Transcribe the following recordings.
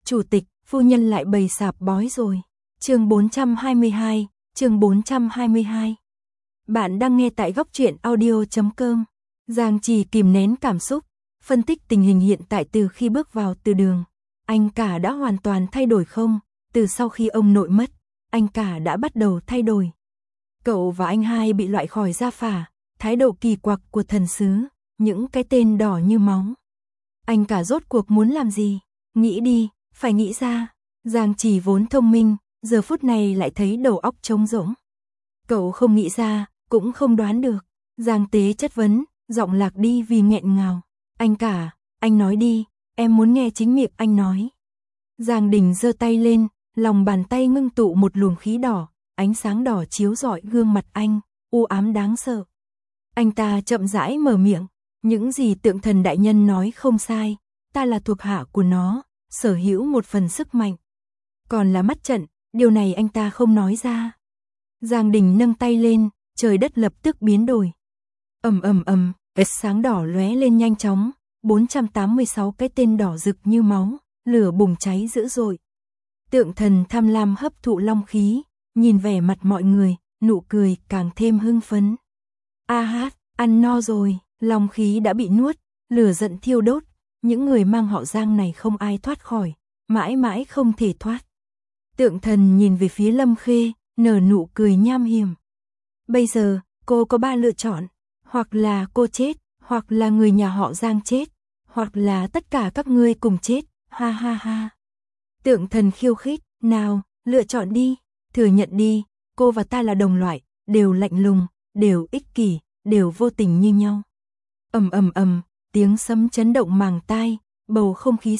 Chủ tịch, phu nhân lại bày sạp bói rồi. Chương 422, chương 422. Bạn đang nghe tại góc truyện audio.com. Giang Trì kìm nén cảm xúc, phân tích tình hình hiện tại từ khi bước vào từ đường. Anh cả đã hoàn toàn thay đổi không? Từ sau khi ông nội mất, anh cả đã bắt đầu thay đổi. Cậu và anh hai bị loại khỏi gia phả, thái độ kỳ quặc của thần sứ, những cái tên đỏ như máu. Anh cả rốt cuộc muốn làm gì? Nghĩ đi, phải nghĩ ra. Giang Trì vốn thông minh, giờ phút này lại thấy đầu óc trống rỗng. Cậu không nghĩ ra, cũng không đoán được. Giang Tế chất vấn, giọng lạc đi vì nghẹn ngào. Anh cả, anh nói đi, em muốn nghe chính miệng anh nói. Giang Đình giơ tay lên, lòng bàn tay ngưng tụ một luồng khí đỏ, ánh sáng đỏ chiếu rọi gương mặt anh, u ám đáng sợ. Anh ta chậm rãi mở miệng, những gì Tượng Thần đại nhân nói không sai, ta là thuộc hạ của nó, sở hữu một phần sức mạnh. Còn là mắt trận, điều này anh ta không nói ra. Giang Đình nâng tay lên, trời đất lập tức biến đổi. Ầm, sáng đỏ lóe lên nhanh chóng, 486 cái tên đỏ rực như máu, lửa bùng cháy dữ dội. Tượng Thần tham lam hấp thụ long khí, nhìn vẻ mặt mọi người, nụ cười càng thêm hưng phấn. A hát, ăn no rồi, long khí đã bị nuốt, lửa giận thiêu đốt, những người mang họ Giang này không ai thoát khỏi, mãi mãi không thể thoát. Tượng Thần nhìn về phía Lâm Khê, nở nụ cười nham hiểm. Bây giờ, cô có 3 lựa chọn, hoặc là cô chết, hoặc là người nhà họ Giang chết, hoặc là tất cả các ngươi cùng chết, ha ha ha. Tượng Thần khiêu khích, nào, lựa chọn đi, thừa nhận đi, cô và ta là đồng loại, đều lạnh lùng, đều ích kỷ, đều vô tình như nhau. Ầm, tiếng sấm chấn động màng tai, bầu không khí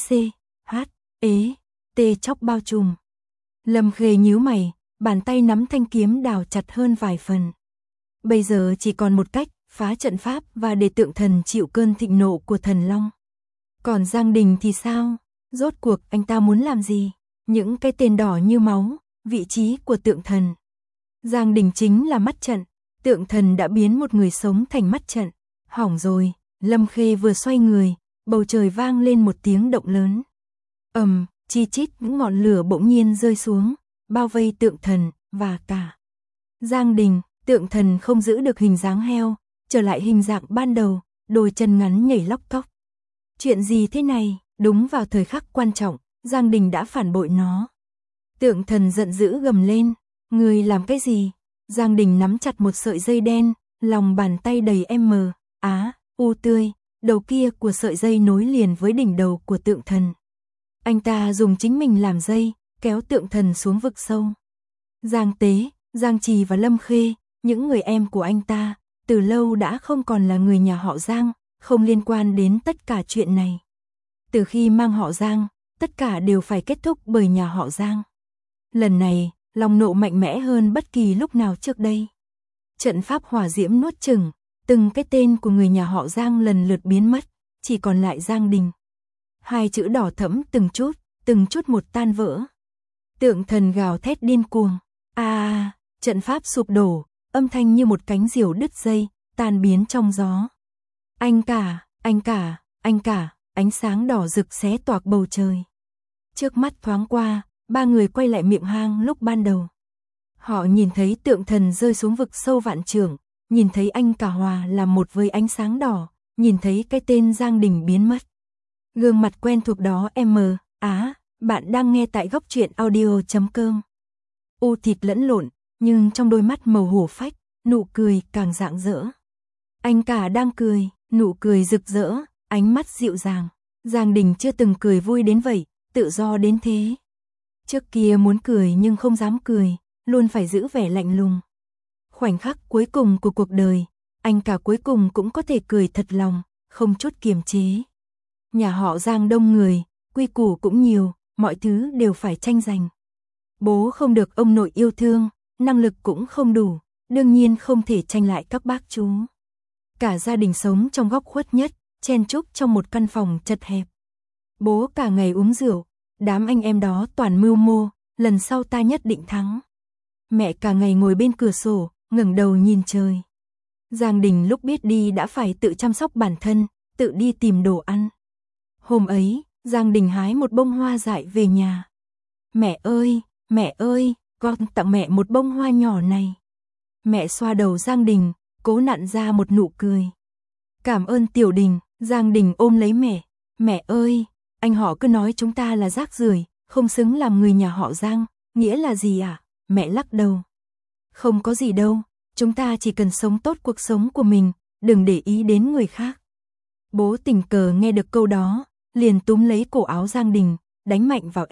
tê chóc bao trùm. Lâm Khê nhíu mày, bàn tay nắm thanh kiếm đào chặt hơn vài phần. Bây giờ chỉ còn một cách, phá trận pháp và để Tượng Thần chịu cơn thịnh nộ của thần long. Còn Giang Đình thì sao? Rốt cuộc anh ta muốn làm gì? Những cái tên đỏ như máu, vị trí của Tượng Thần. Giang Đình chính là mắt trận, Tượng Thần đã biến một người sống thành mắt trận. Hỏng rồi, Lâm Khê vừa xoay người, bầu trời vang lên một tiếng động lớn. Chi chít những ngọn lửa bỗng nhiên rơi xuống, bao vây Tượng Thần và cả Giang Đình. Tượng Thần không giữ được hình dáng heo, trở lại hình dạng ban đầu, đôi chân ngắn nhảy lóc cóc. Chuyện gì thế này? Đúng vào thời khắc quan trọng, Giang Đình đã phản bội nó. Tượng Thần giận dữ gầm lên, người làm cái gì? Giang Đình nắm chặt một sợi dây đen, lòng bàn tay đầy u tươi, đầu kia của sợi dây nối liền với đỉnh đầu của Tượng Thần. Anh ta dùng chính mình làm dây, kéo Tượng Thần xuống vực sâu. Giang Tế, Giang Trì và Lâm Khê, những người em của anh ta, từ lâu đã không còn là người nhà họ Giang, không liên quan đến tất cả chuyện này. Từ khi mang họ Giang, tất cả đều phải kết thúc bởi nhà họ Giang. Lần này, lòng nộ mạnh mẽ hơn bất kỳ lúc nào trước đây. Trận pháp hỏa diễm nuốt chửng, từng cái tên của người nhà họ Giang lần lượt biến mất, chỉ còn lại Giang Đình. 2 chữ đỏ thẫm từng chút một tan vỡ. Tượng Thần gào thét điên cuồng. Trận pháp sụp đổ, âm thanh như một cánh diều đứt dây, tan biến trong gió. Anh cả, ánh sáng đỏ rực xé toạc bầu trời. Trước mắt thoáng qua, 3 người quay lại miệng hang lúc ban đầu. Họ nhìn thấy Tượng Thần rơi xuống vực sâu vạn trượng, nhìn thấy anh cả hòa làm một với ánh sáng đỏ, nhìn thấy cái tên Giang Đình biến mất. Gương mặt quen thuộc đó bạn đang nghe tại góc truyện audio.com. U thịt lẫn lộn, nhưng trong đôi mắt màu hổ phách, nụ cười càng rạng rỡ. Anh cả đang cười, nụ cười rực rỡ, ánh mắt dịu dàng. Giang Đình chưa từng cười vui đến vậy, tự do đến thế. Trước kia muốn cười nhưng không dám cười, luôn phải giữ vẻ lạnh lùng. Khoảnh khắc cuối cùng của cuộc đời, anh cả cuối cùng cũng có thể cười thật lòng, không chút kiềm chế. Nhà họ Giang đông người, quy củ cũng nhiều, mọi thứ đều phải tranh giành. Bố không được ông nội yêu thương, năng lực cũng không đủ, đương nhiên không thể tranh lại các bác chú. Cả gia đình sống trong góc khuất nhất, chen chúc trong một căn phòng chật hẹp. Bố cả ngày uống rượu, đám anh em đó toàn mưu mô, lần sau ta nhất định thắng. Mẹ cả ngày ngồi bên cửa sổ, ngẩng đầu nhìn trời. Giang Đình lúc biết đi đã phải tự chăm sóc bản thân, tự đi tìm đồ ăn. Hôm ấy, Giang Đình hái một bông hoa dại về nhà. Mẹ ơi, con tặng mẹ một bông hoa nhỏ này. Mẹ xoa đầu Giang Đình, cố nặn ra một nụ cười. Cảm ơn Tiểu Đình. Giang Đình ôm lấy mẹ. Mẹ ơi, anh họ cứ nói chúng ta là rác rưởi, không xứng làm người nhà họ Giang, nghĩa là gì à? Mẹ lắc đầu. Không có gì đâu, chúng ta chỉ cần sống tốt cuộc sống của mình, đừng để ý đến người khác. Bố tình cờ nghe được câu đó, liền túm lấy cổ áo Giang Đình, đánh mạnh vào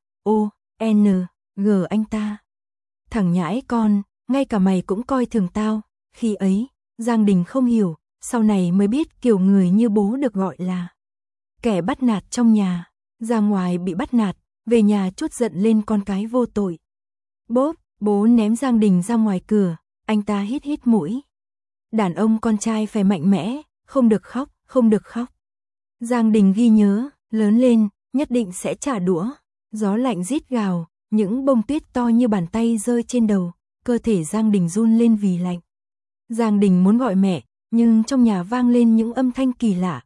M.O.N.G anh ta. Thằng nhãi con, ngay cả mày cũng coi thường tao. Khi ấy, Giang Đình không hiểu, sau này mới biết kiểu người như bố được gọi là kẻ bắt nạt trong nhà. Ra ngoài bị bắt nạt, về nhà trút giận lên con cái vô tội. Bốp, bố ném Giang Đình ra ngoài cửa, anh ta hít hít mũi. Đàn ông con trai phải mạnh mẽ, không được khóc, không được khóc. Giang Đình ghi nhớ, lớn lên, nhất định sẽ trả đũa. Gió lạnh rít gào, những bông tuyết to như bàn tay rơi trên đầu, cơ thể Giang Đình run lên vì lạnh. Giang Đình muốn gọi mẹ, nhưng trong nhà vang lên những âm thanh kỳ lạ.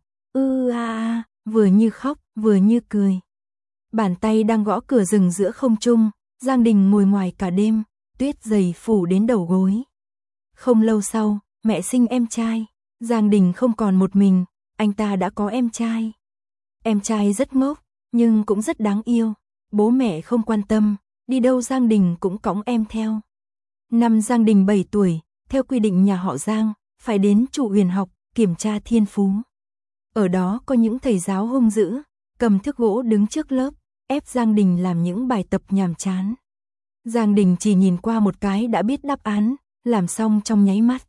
Vừa như khóc, vừa như cười. Bàn tay đang gõ cửa rừng giữa không trung, Giang Đình ngồi ngoài cả đêm, tuyết dày phủ đến đầu gối. Không lâu sau, mẹ sinh em trai. Giang Đình không còn một mình, anh ta đã có em trai. Em trai rất ngốc, nhưng cũng rất đáng yêu. Bố mẹ không quan tâm, đi đâu Giang Đình cũng cõng em theo. Năm Giang Đình 7 tuổi, theo quy định nhà họ Giang, phải đến Trụ Huyền học, kiểm tra thiên phú. Ở đó có những thầy giáo hung dữ, cầm thước gỗ đứng trước lớp, ép Giang Đình làm những bài tập nhàm chán. Giang Đình chỉ nhìn qua một cái đã biết đáp án, làm xong trong nháy mắt.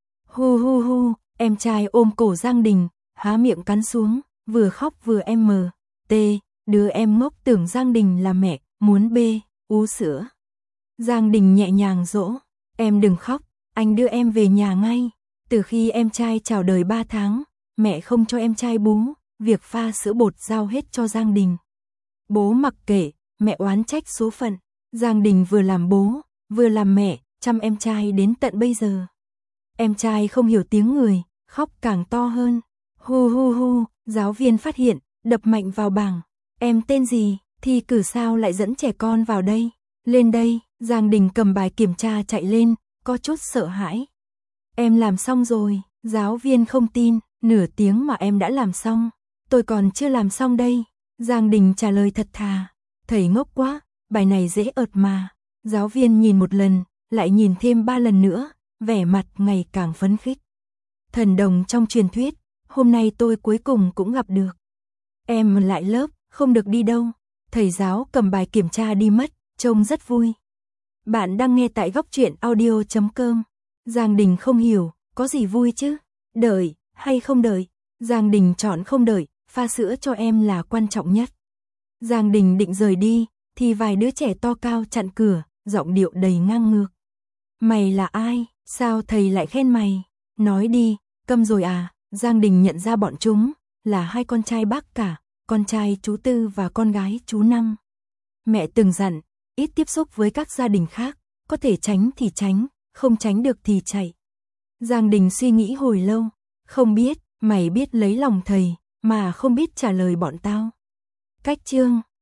Hu, em trai ôm cổ Giang Đình, há miệng cắn xuống, vừa khóc vừa M.T. Đứa em ngốc tưởng Giang Đình là mẹ, muốn bê, ú sữa. Giang Đình nhẹ nhàng dỗ, em đừng khóc, anh đưa em về nhà ngay. Từ khi em trai chào đời 3 tháng, mẹ không cho em trai bú, việc pha sữa bột giao hết cho Giang Đình. Bố mặc kệ, mẹ oán trách số phận. Giang Đình vừa làm bố, vừa làm mẹ, chăm em trai đến tận bây giờ. Em trai không hiểu tiếng người, khóc càng to hơn. Hu, giáo viên phát hiện, đập mạnh vào bảng. Em tên gì, thi cử sao lại dẫn trẻ con vào đây? Lên đây, Giang Đình cầm bài kiểm tra chạy lên, có chút sợ hãi. Em làm xong rồi, giáo viên không tin, nửa tiếng mà em đã làm xong. Tôi còn chưa làm xong đây. Giang Đình trả lời thật thà. Thầy ngốc quá, bài này dễ ợt mà. Giáo viên nhìn một lần, lại nhìn thêm 3 lần nữa, vẻ mặt ngày càng phấn khích. Thần đồng trong truyền thuyết, hôm nay tôi cuối cùng cũng gặp được. Em lại lớp, không được đi đâu. Thầy giáo cầm bài kiểm tra đi mất, trông rất vui. Bạn đang nghe tại Góc Truyện Audio.com. Giang Đình không hiểu, có gì vui chứ? Đợi, hay không đợi? Giang Đình chọn không đợi, pha sữa cho em là quan trọng nhất. Giang Đình định rời đi, thì vài đứa trẻ to cao chặn cửa, giọng điệu đầy ngang ngược. Mày là ai? Sao thầy lại khen mày? Nói đi, câm rồi à? Giang Đình nhận ra bọn chúng là 2 con trai bác cả, con trai chú Tư và con gái chú Năm. Mẹ từng dặn, ít tiếp xúc với các gia đình khác, có thể tránh thì tránh, không tránh được thì chạy. Giang Đình suy nghĩ hồi lâu, không biết, mày biết lấy lòng thầy, mà không biết trả lời bọn tao. Cách chương